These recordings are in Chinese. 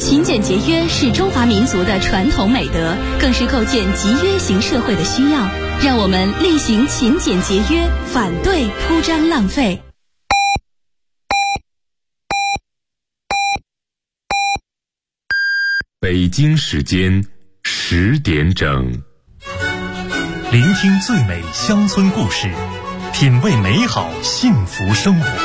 勤俭节约是中华民族的传统美德，更是构建集约型社会的需要。让我们力行勤俭节约，反对铺张浪费。 北京时间10点整， 聆听最美乡村故事，品味美好幸福生活。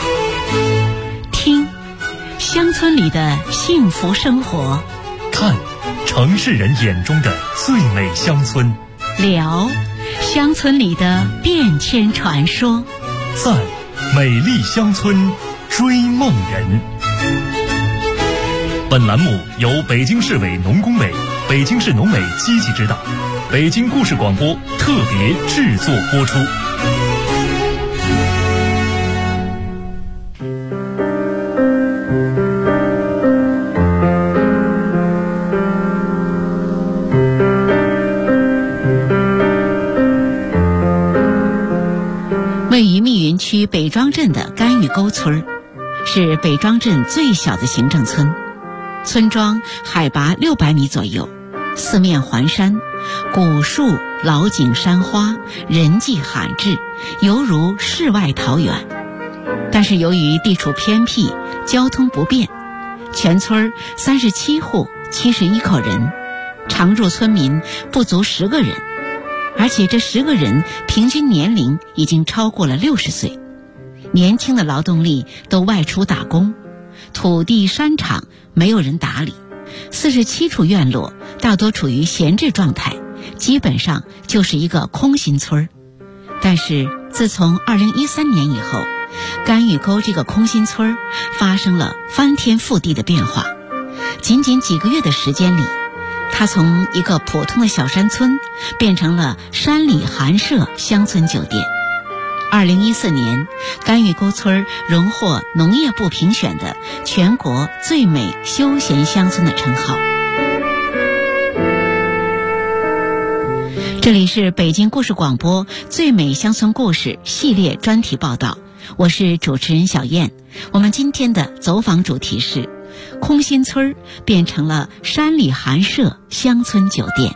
听乡村里的幸福生活， 看城市人眼中的最美乡村， 聊乡村里的变迁传说， 在美丽乡村追梦人。本栏目由北京市委农工委、北京市农委积极指导，北京故事广播特别制作播出。 位于密云区北庄镇的甘峪沟村，是北庄镇最小的行政村。村庄海拔600米左右，四面环山，古树老景山花，人迹罕至，犹如世外桃源。但是由于地处偏僻，交通不便，全村37户71口人，常住村民不足10个人，而且这10个人平均年龄已经超过了60岁，年轻的劳动力都外出打工，土地山场没有人打理，47处院落大多处于闲置状态，基本上就是一个空心村。但是自从2013年以后，甘峪沟这个空心村发生了翻天覆地的变化。仅仅几个月的时间里，它从一个普通的小山村变成了山里寒舍乡村酒店。2014年，甘峪沟村荣获农业部评选的全国最美休闲乡村的称号。这里是北京故事广播最美乡村故事系列专题报道，我是主持人小燕。我们今天的走访主题是空心村变成了山里寒舍乡村酒店。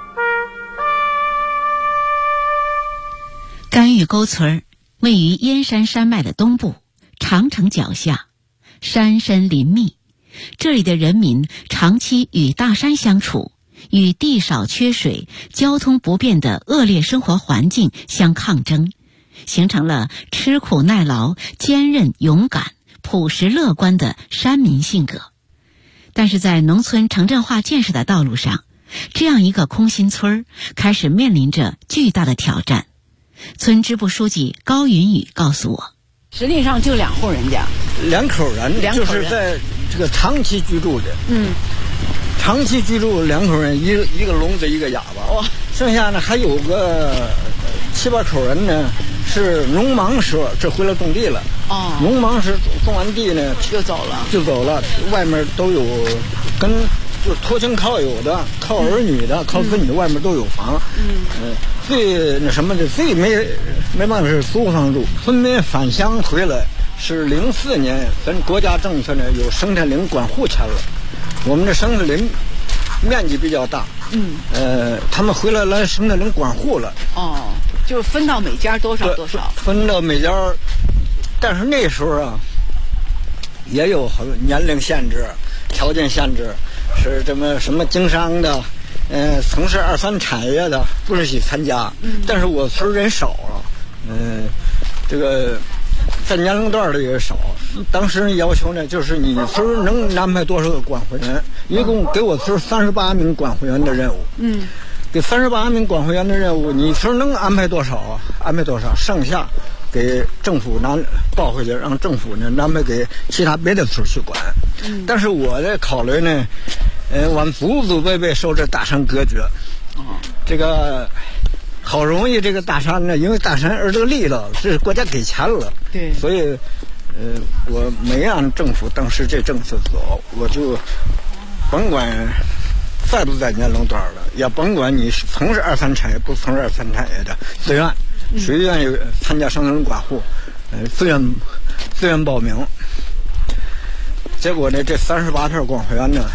甘峪沟村位于燕山山脉的东部，长城脚下，山深林密。这里的人民长期与大山相处，与地少缺水、交通不便的恶劣生活环境相抗争，形成了吃苦耐劳、坚韧勇敢、朴实乐观的山民性格。但是在农村城镇化建设的道路上，这样一个空心村开始面临着巨大的挑战。村支部书记高云宇告诉我， 实际上就2户人家 ，2口人，就是在这个长期居住的。长期居住2口人，一个聋子一个哑巴。哇，剩下呢还有个7、8口人呢，是农忙时这回来种地了。农忙时种完地呢就走了，外面都有跟就是托亲靠友的、靠儿女的、靠子女，外面都有房。最那什么的，最没办法是租房住。村民返乡回来是04年，咱国家政策呢有生态林管户签了。我们的生态林面积比较大，他们回来生态林管户了。 就分到每家多少， 分到每家，但是那时候啊，也有好多年龄限制、条件限制，是这么什么经商的，从事2、3产业的不允许参加。但是我村人少啊，这个在年龄段的也少。当时要求呢，就是你村能安排多少个管护员，一共给我村38名管护员的任务。给38名管护员的任务，你村能安排多少啊？安排多少，剩下给政府报回去，让政府呢安排给其他别的村去管。但是我的考虑呢，我们祖辈受这大山隔绝。这个好容易这个大山呢，因为大山而这个力了，是国家给钱了。 对， 所以我没按政府当时这政策走，我就甭管在不在年龄段了，也甭管你是从事2、3产业不从事2、3产业的，自愿，谁愿意参加生态林管护，自愿报名。 结果呢，这38片光复员呢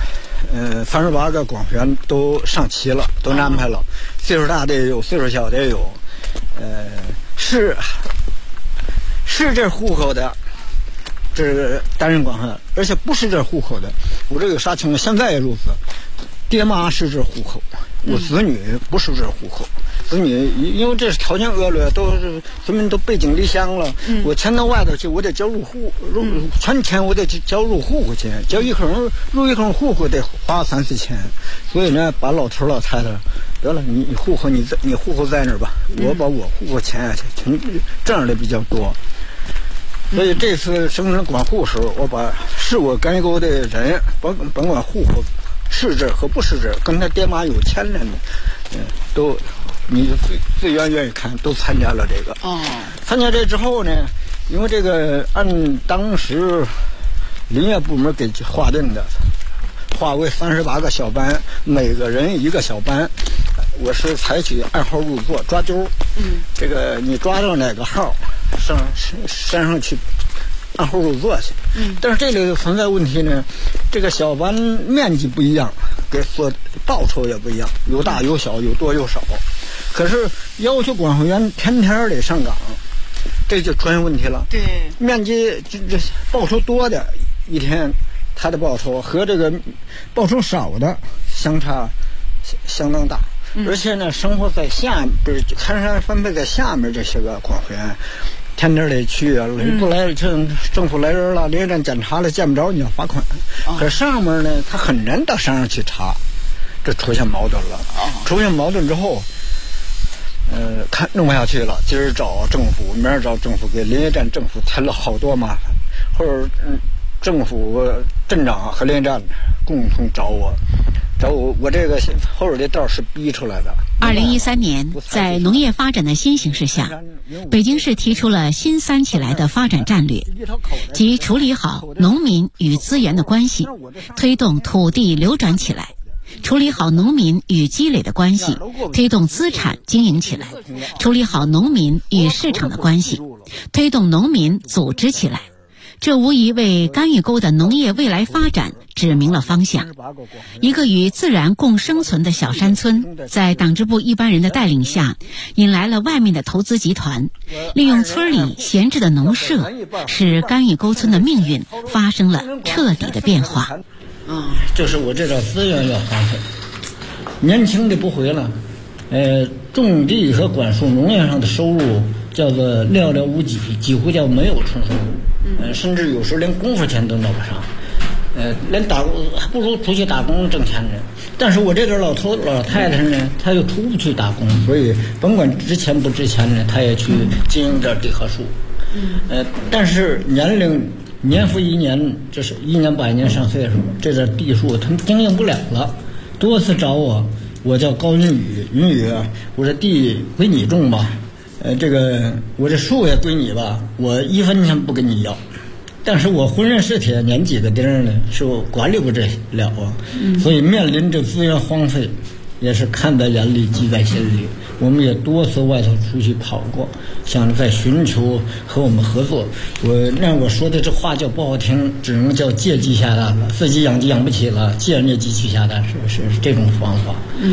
，38个光复员都上齐了，都安排了，岁数大的也有，岁数小的也有，是这户口的，这是担任光复员，而且不是这户口的，我这有啥情况？现在也如此，爹妈是这户口，我子女不是这户口。子女因为这条件恶劣，都是他们都背井离乡了。我迁到外头去，我得交全钱我得交入户口钱，交入一口户口得花3-4千，所以呢，把老头老太太，得了，你户口你户口在那儿吧，我把我户口钱全这样的比较多。所以这次生人管户时候，我把是我干预沟的人，甭管户口是这和不是这，跟他爹妈有牵连的，都。你最愿意看都参加了这个参加这之后呢，因为这个按当时林业部门给划定的，划为38个小班，每个人一个小班，我是采取按号入座抓阄，这个你抓到哪个号上去按号入座去，但是这里存在问题呢，这个小班面积不一样，给所报酬也不一样，有大有小，有多有少。可是要求管护员天天得上岗，这就出现问题了。对，面积这报酬多的一天，他的报酬和这个报酬少的相差相当大。而且呢，生活在下面，不是看山分配在下面这些个管护员，天天得去啊，不来政府来人了，连站检查了见不着，你要罚款。可上面呢，他很难到山上去查，这出现矛盾了。出现矛盾之后。看弄不下去了，今儿找政府，明儿找政府，给林业站政府添了好多麻烦。或者政府镇长和林业站共同找我，我这个后边的道是逼出来的。 2013年，在农业发展的新形势下，北京市提出了新3起来的发展战略，即处理好农民与资源的关系，推动土地流转起来。处理好农民与积累的关系，推动资产经营起来；处理好农民与市场的关系，推动农民组织起来。这无疑为干预沟的农业未来发展指明了方向。一个与自然共生存的小山村，在党支部一般人的带领下，引来了外面的投资集团，利用村里闲置的农舍，使干预沟村的命运发生了彻底的变化。 就是我这点资源要花费，年轻的不回了，种地和管束农业上的收入叫做寥寥无几，几乎叫没有纯收入，甚至有时连功夫钱都拿不上，连打工还不如出去打工挣钱呢。但是我这点老头老太太呢，他又出不去打工，所以甭管值钱不值钱呢，他也去经营点地和树，但是年复一年，这是一年把一年上岁数，这点地数他们经营不了了，多次找我叫高云宇，我这地归你种吧，我这树也归你吧，我1分钱不跟你要，但是我浑身是铁，撵几个钉呢，是我管理不这了啊，所以面临着资源荒废，也是看在眼里，记在心里。我们也多次外头出去跑过，想在寻求和我们合作。我说的这话叫不好听，只能叫借鸡下蛋了，自己养鸡养不起了，借人家鸡去下蛋，是这种方法。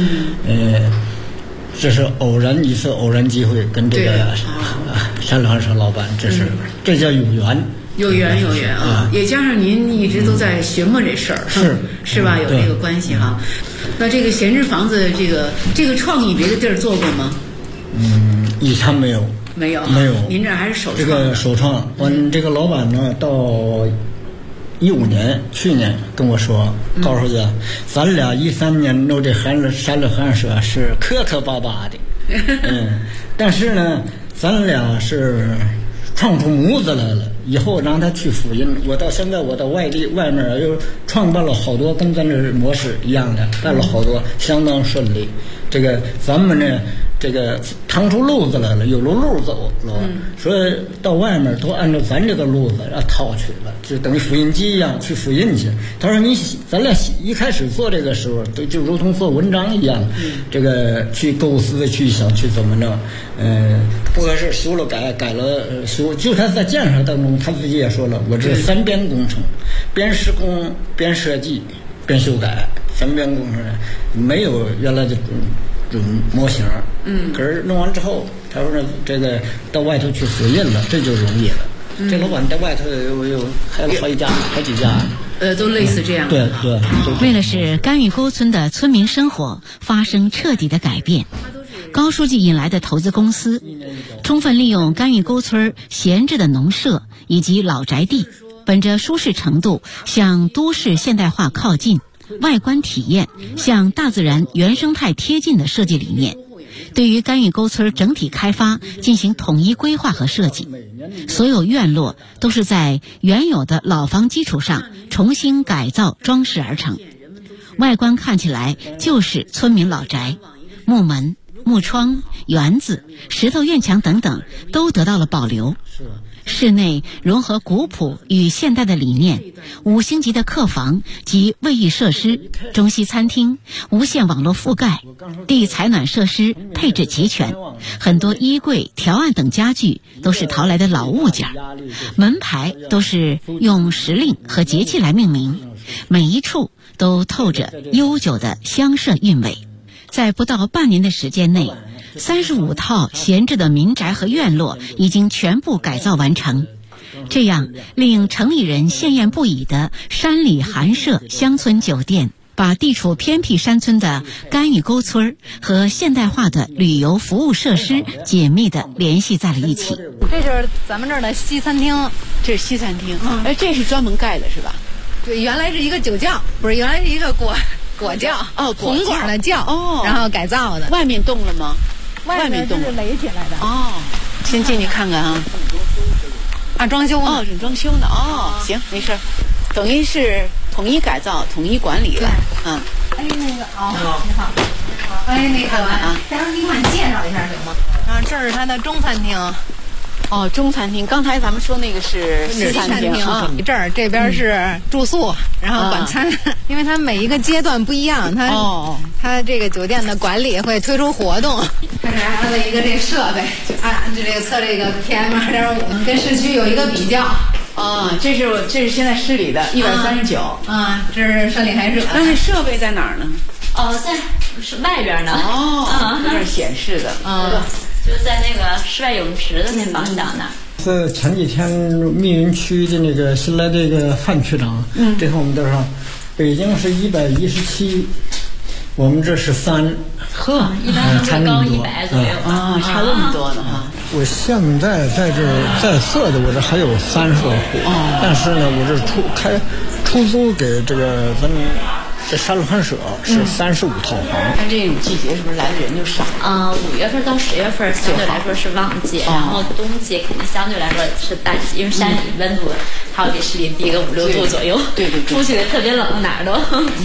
这是一次偶然机会，跟这个山粮社老板，这叫有缘。 有缘啊，也加上您一直都在寻摸这事儿，是吧？有这个关系哈。那这个闲置房子，这个创意别的地儿做过吗？ 以前没有。 您这还是首创。 这个首创，这个老板呢，到15年，去年跟我说，高书记，咱俩13年弄这山里寒舍是磕磕巴巴的，但是呢，咱俩是创出模子来了，以后让他去复印。我到现在我到外面又创办了好多跟咱这模式一样的，办了好多，相当顺利。这个咱们呢， 这个趟出路子来了，有路走了，所以到外面都按照咱这个路子套去了，就等于复印机一样去复印去。他说咱俩一开始做这个时候，就如同做文章一样，这个去构思去想去怎么着，不管是修了改了修，就他在建设当中他自己也说了，我这3边工程，边施工边设计边修改，3边工程没有原来的准模型。可是弄完之后，他说这个到外头去复印了，这就容易了。这老板在外头有还有好几家， 都类似这样。 对。 为了使干峪沟村的村民生活发生彻底的改变，高书记引来的投资公司，充分利用干峪沟村闲置的农舍以及老宅地，本着舒适程度向都市现代化靠近，外观体验向大自然原生态贴近的设计理念，对于干峪沟村整体开发进行统一规划和设计。所有院落都是在原有的老房基础上重新改造装饰而成，外观看起来就是村民老宅，木门、木窗、园子、石头院墙等等都得到了保留。室内融合古朴与现代的理念，5星级的客房及卫浴设施，中西餐厅，无线网络覆盖，地采暖设施配置齐全，很多衣柜、条案等家具都是淘来的老物件，门牌都是用时令和节气来命名，每一处都透着悠久的乡社韵味。在不到半年的时间内，35套闲置的民宅和院落已经全部改造完成，这样令城里人羡艳不已的山里寒舍乡村酒店，把地处偏僻山村的干峪沟村和现代化的旅游服务设施紧密地联系在了一起。 这就是咱们这儿的西餐厅， 这是西餐厅，这是专门盖的是吧？ 对，原来是一个酒窖，不是，原来是一个果窖，红管的窖，然后改造的。 外面动了吗？ 外面动了，是垒起来的。 先进去看看啊。 装修呢？ 是装修呢。行，没事，等于是统一改造、统一管理了。 那个你好。那个待会儿你给我介绍一下行吗？这是他的中餐厅。 中餐厅，刚才咱们说那个是西餐厅啊。 这边是住宿，然后管餐，因为它每一个阶段不一样，它这个酒店的管理会推出活动。这还有一个这设备，就这个测这个 PM2.5，跟市区有一个比较。 这是现在市里的139。 这是山里海者。 但是设备在哪儿呢？ 在是外边呢。 这儿显示的。 就在那个室外泳池的那方向那儿。 是前几天密云区的那个新来这个范区长，这和我们这上，北京是117，我们这是3， 一般都是高100左右差那么多呢哈。 我现在在这在色的，我这还有30个户，但是呢，我这出租给这个咱们这山路寒舍是35套房。 看这种季节是不是来的人就少 ？5月份到10月份相对来说是旺季，然后冬季肯定相对来说是淡季，因为山里温度它会比市里低个5、6度左右。 对， 出去特别冷，哪儿都。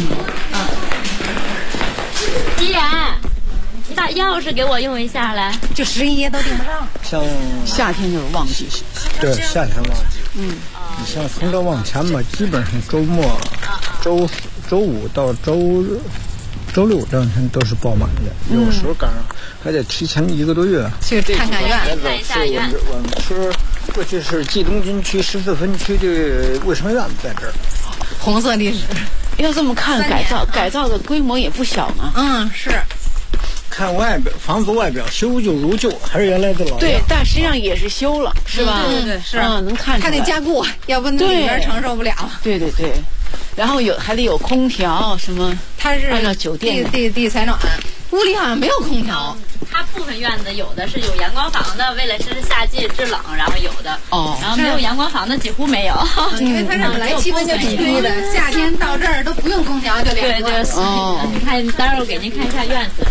依然，你把钥匙给我用一下来。 就11都订不上。 像夏天就是旺季。 对，夏天旺季。你像从这往前嘛，基本上周末、周五到周六这两天都是爆满的，有时候赶上还得提前1个多月去看看院， 看一下院。 我们是过去是冀东军区14分区的卫生院在这儿， 红色历史。 要这么看，改造的规模也不小呢。 是。 看外表，房子外表修旧如旧，还是原来的老样。 对，但实际上也是修了，是吧？ 对，是。 能看出来。 还得加固，要不里边承受不了。 对。然后还得有空调什么。它是按照酒店地采暖，屋里好像没有空调。 它部分院子有的是有阳光房的，为了是夏季制冷，然后有的然后没有阳光房的几乎没有， 因为它这本来气温就挺低的，夏天到这儿都不用空调就凉了。 对。你看，待会儿我给您看一下院子。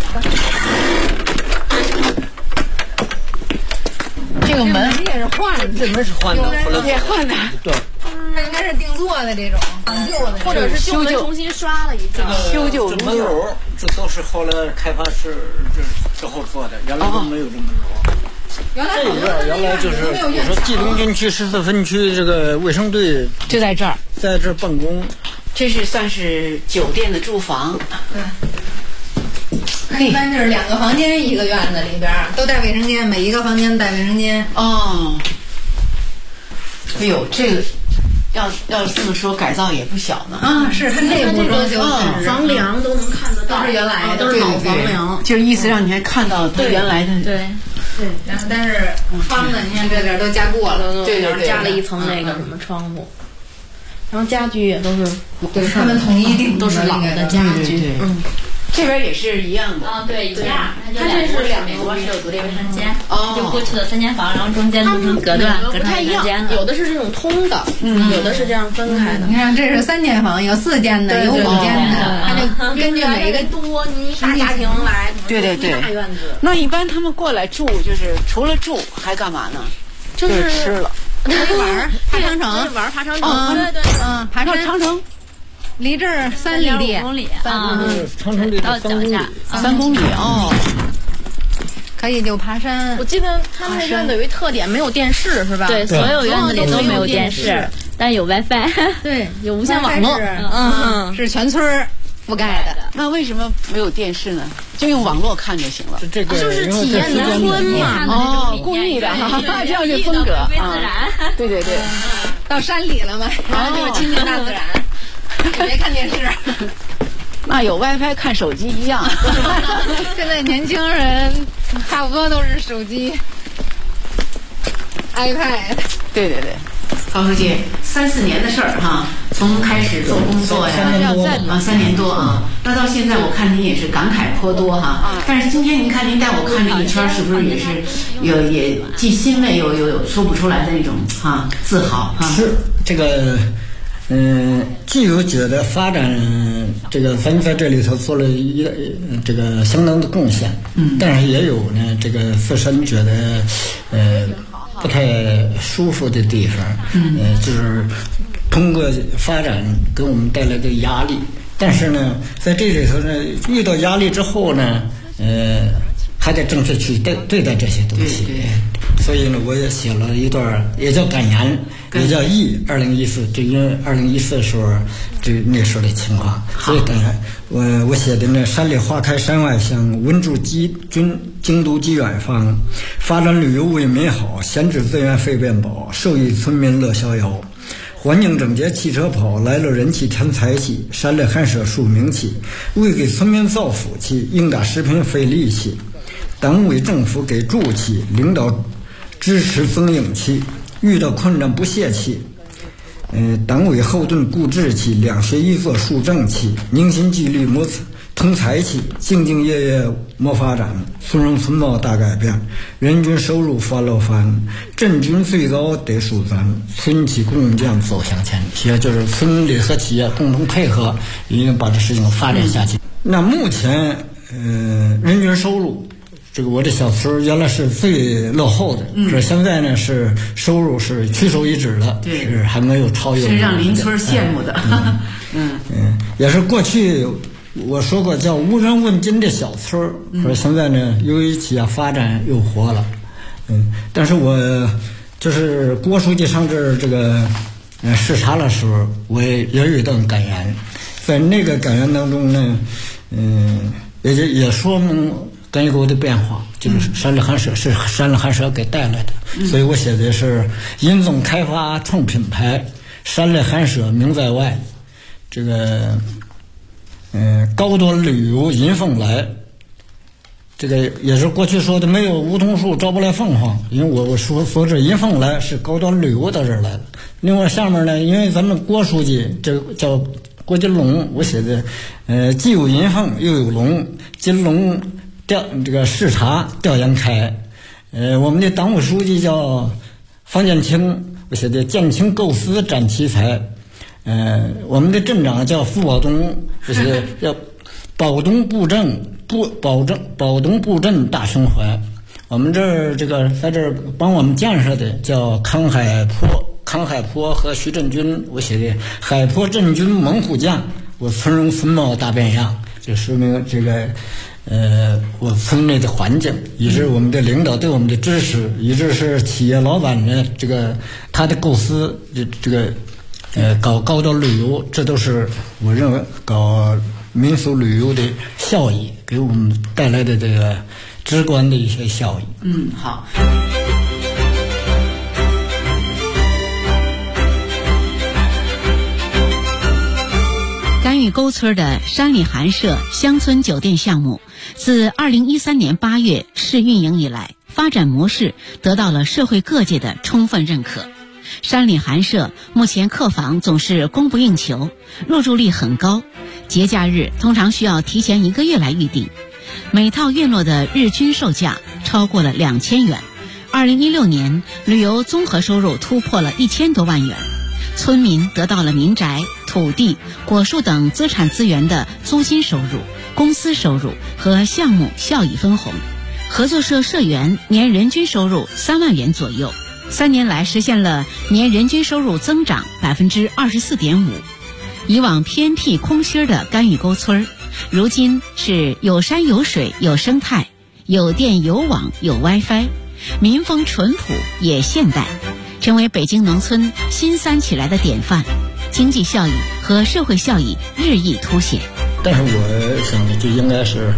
这个门也是换的， 这门是换的， 也换的。 对。 它应该是是定做的这种仿旧的， 或者是旧的重新刷了一遍， 修旧如旧。这都是后来开发之后做的，原来都没有这门楼。 原来原来就是我说冀东军区14分区这个卫生队就在这儿， 在这办公。 这是算是酒店的住房。 对，一般就是2个房间1个院子里边都带卫生间，每一个房间带卫生间。 哦，哎呦，这个要这么说，改造也不小呢。 啊，是它内部装修， 房梁都能看得到， 都是原来的， 都是老房梁， 就是意思让你还看到它原来的。 对。 然后但是窗子，你看这点都加过了， 对，加了一层那个什么窗户。然后家具也都是， 对，他们统一定都是老的家具。 这边也是一样的。 啊，对，一样。它这是美国是有独立卫生间，就过去的3间房，然后中间都是隔断， 不太一样。有的是这种通的，有的是这样分开的。 你看，这是3间房，有4间的，有5间的，它就根据每个多，你大家庭来， 对，大院子。那一般他们过来住，就是除了住还干嘛呢？ 就是吃了。 玩爬长城， 玩爬长城，对， 爬长城，离这儿3里地 ，5公里啊，长城离到脚下 3公里哦， 可以就爬山。 我记得他们那院子有一特点，没有电视是吧？ 对，所有院子里都没有电视，但有 WiFi， 对， 有无线网络， 是全村覆盖的。 那为什么没有电视呢？就用网络看就行了。 这个就是体验农村嘛。 哦，故意的，这样就风格啊。 对， 到山里了嘛，然后就亲近大自然，别看电视。 那有 WiFi 看手机一样。 现在年轻人差不多都是手机、iPad。 对。高书记，3、4年的事儿哈，从开始做工作呀，3年多啊，那到现在我看您也是感慨颇多哈。但是今天您看您带我看这一圈，是不是也是也既欣慰又有说不出来的那种自豪哈？ 是这个。既有觉得发展这个咱们在这里头做了一个这个相当的贡献，但是也有呢这个自身觉得不太舒服的地方，就是通过发展给我们带来的压力，但是呢在这里头呢遇到压力之后呢，还得正确去对待这些东西。 对。 所以呢，我也写了一段，也叫感言，也叫忆2014。这因为2014的时候，那时候的情况，所以感言。我写的呢，山里花开山外香，文筑京都及远方，发展旅游为民好，闲置资源费便宝，受益村民乐逍遥。环境整洁汽车跑，来了人气添财气，山里寒舍树名气，为给村民造福气，应打食品费力气。党委政府给助气，领导支持增硬气，遇到困难不泄气。党委后盾固志气，两学一做树正气，凝心聚力谋通财气，兢兢业业谋发展，村容村貌大改变，人均收入翻了番，镇军最高得数咱，村企共建走向前。也就是村里和企业共同配合，一定把这事情发展下去。那目前人均收入。这个我这小村原来是最落后的，是现在呢是收入是屈手一指的，是还没有超越， 是让邻村羡慕的。 也是过去我说过叫无人问津的小村，可是现在呢由于企业发展又活了，但是我就是郭书记上这个视察的时候，我也有一段感言，在那个感言当中呢，也说明。跟一个的变化，就是山里寒舍是山里寒舍给带来的，所以我写的是殷总开发创品牌，山里寒舍名在外，这个高端旅游迎凤来，这个也是过去说的没有梧桐树招不来凤凰，因为我说这迎凤来是高端旅游到这儿来的。另外下面呢，因为咱们郭书记这个叫郭金龙，我写的既有迎凤又有龙，金龙。这个视察调研开，我们的党委书记叫方建清，我写的建清构思展奇才，我们的镇长叫傅保东，我写的叫保东布镇大胸怀，我们这儿这个在这儿帮我们建设的叫康海坡康海坡和徐振军，我写的海坡振军猛虎将，我村容村貌大变样，就说明这个我村内的环境，以致我们的领导对我们的支持，以致是企业老板的这个他的构思，这个搞高端旅游，这都是我认为搞民俗旅游的效益，给我们带来的这个直观的一些效益。 好。 甘峪沟村的山里寒舍乡村酒店项目，自2013年8月试运营以来，发展模式得到了社会各界的充分认可。山里寒舍目前客房总是供不应求，入住率很高，节假日通常需要提前1个月来预订，每套院落的日均售价超过了2000元。2016年旅游综合收入突破了1000多万元，村民得到了民宅、土地、果树等资产资源的租金收入、公司收入和项目效益分红。合作社社员年人均收入3万元左右，3年来实现了年人均收入增长24.5%。以往偏僻空心的甘峪沟村，如今是有山有水有生态，有电有网有 WiFi， 民风淳朴也现代，成为北京农村新三起来的典范，经济效益和社会效益日益凸显。 但是我想的就应该是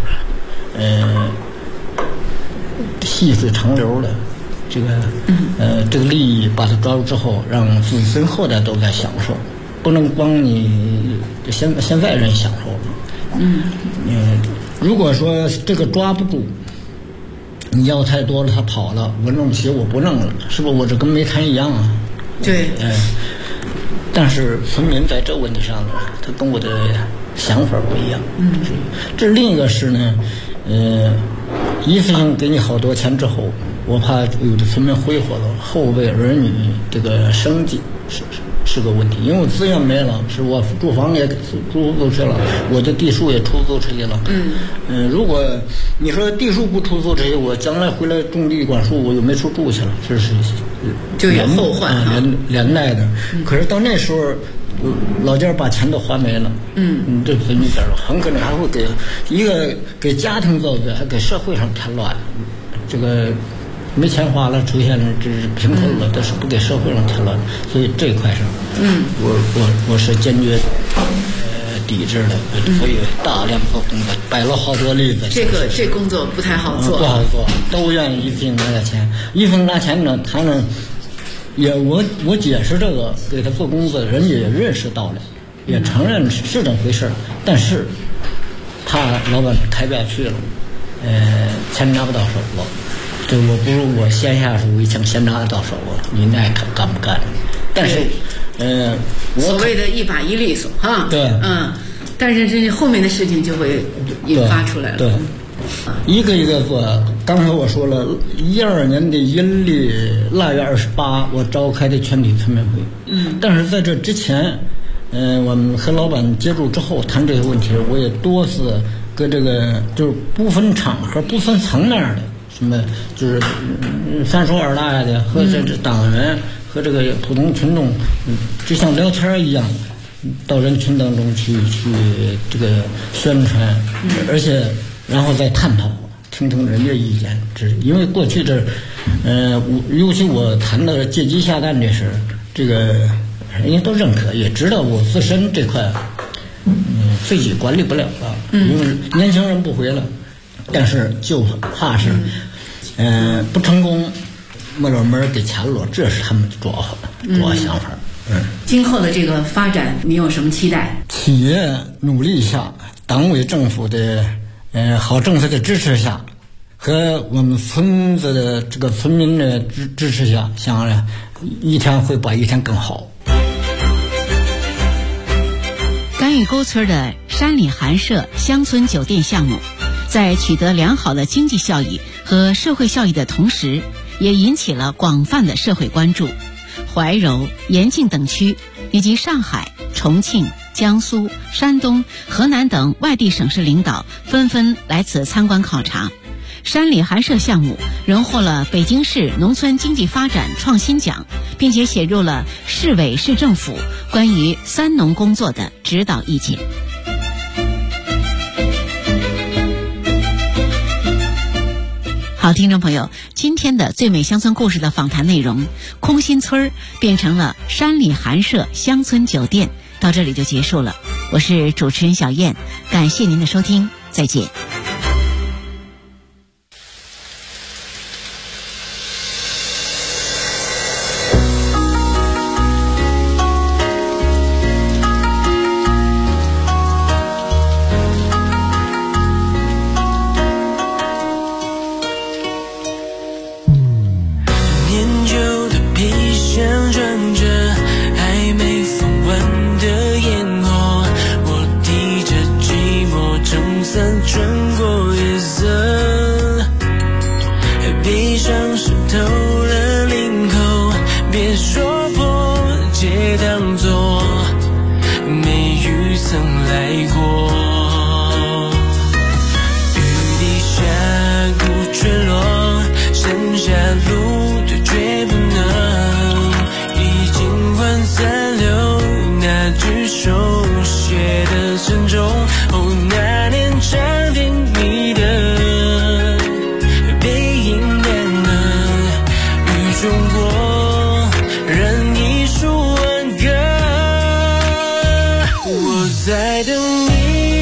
细水长流的这个利益把它抓住之后，让子孙后代都在享受，不能光你现在人享受。如果说这个抓不住，你要太多了，他跑了，我弄不起，我不弄了，是不是？我这跟煤炭一样啊。 对。 但是村民在这问题上呢，他跟我的想法不一样。这另一个是呢，一次性给你好多钱之后，我怕有的村民挥霍了，后辈儿女这个生计是个问题，因为我资源没了，是我住房也出租去了，我的地数也出租出去了。如果你说地数不出租出去，我将来回来种地管树，我又没处住去了，这是就有后患连带的。可是到那时候，老家把钱都花没了。这分你点儿，很可能还会给家庭造罪，还给社会上添乱。这个没钱花了，出现这是贫困了，但是不给社会上添乱，所以这一块上，我是坚决抵制的，所以大量做工作，摆了好多例子。 这工作不太好做， 不好做，都愿意一次性拿点钱，一分拿钱呢，他呢也我解释这个给他做工作，人家也认识到了，也承认是这么回事，但是他老板开不下去了，钱拿不到手了。这我不如我先下手为强，先拿到手了，你那干不干？但是， 所谓的一把一利索哈。 对， 但是这后面的事情就会引发出来了。 对，一个一个做。刚才我说了，12年的阴历腊月28，我召开的全体村民会。但是在这之前，我们和老板接触之后谈这些问题，我也多次跟这个就是不分场合、不分层面的。什么就是三叔二大爷的和这党员和这个普通群众，就像聊天一样，到人群当中去这个宣传，而且然后再探讨，听听人家意见。因为过去尤其我谈到借机下蛋这事，这个人家都认可，也知道我自身这块自己管理不了了，因为年轻人不回了。但是就怕是，不成功，没了门给钱了，这是他们主要想法。 今后的这个发展，你有什么期待？ 企业努力下，党委政府的好政策的支持下，和我们村子的这个村民的支持下，想着一天会比一天更好。 甘峪沟村的山里寒舍乡村酒店项目，在取得良好的经济效益和社会效益的同时，也引起了广泛的社会关注。怀柔、延庆等区以及上海、重庆、江苏、山东、河南等外地省市领导纷纷来此参观考察， 山里寒舍项目荣获了北京市农村经济发展创新奖，并且写入了市委市政府关于三农工作的指导意见。好，听众朋友，今天的最美乡村故事的访谈内容，空心村变成了山里寒舍乡村酒店，到这里就结束了。我是主持人小燕，感谢您的收听，再见。 我在等你。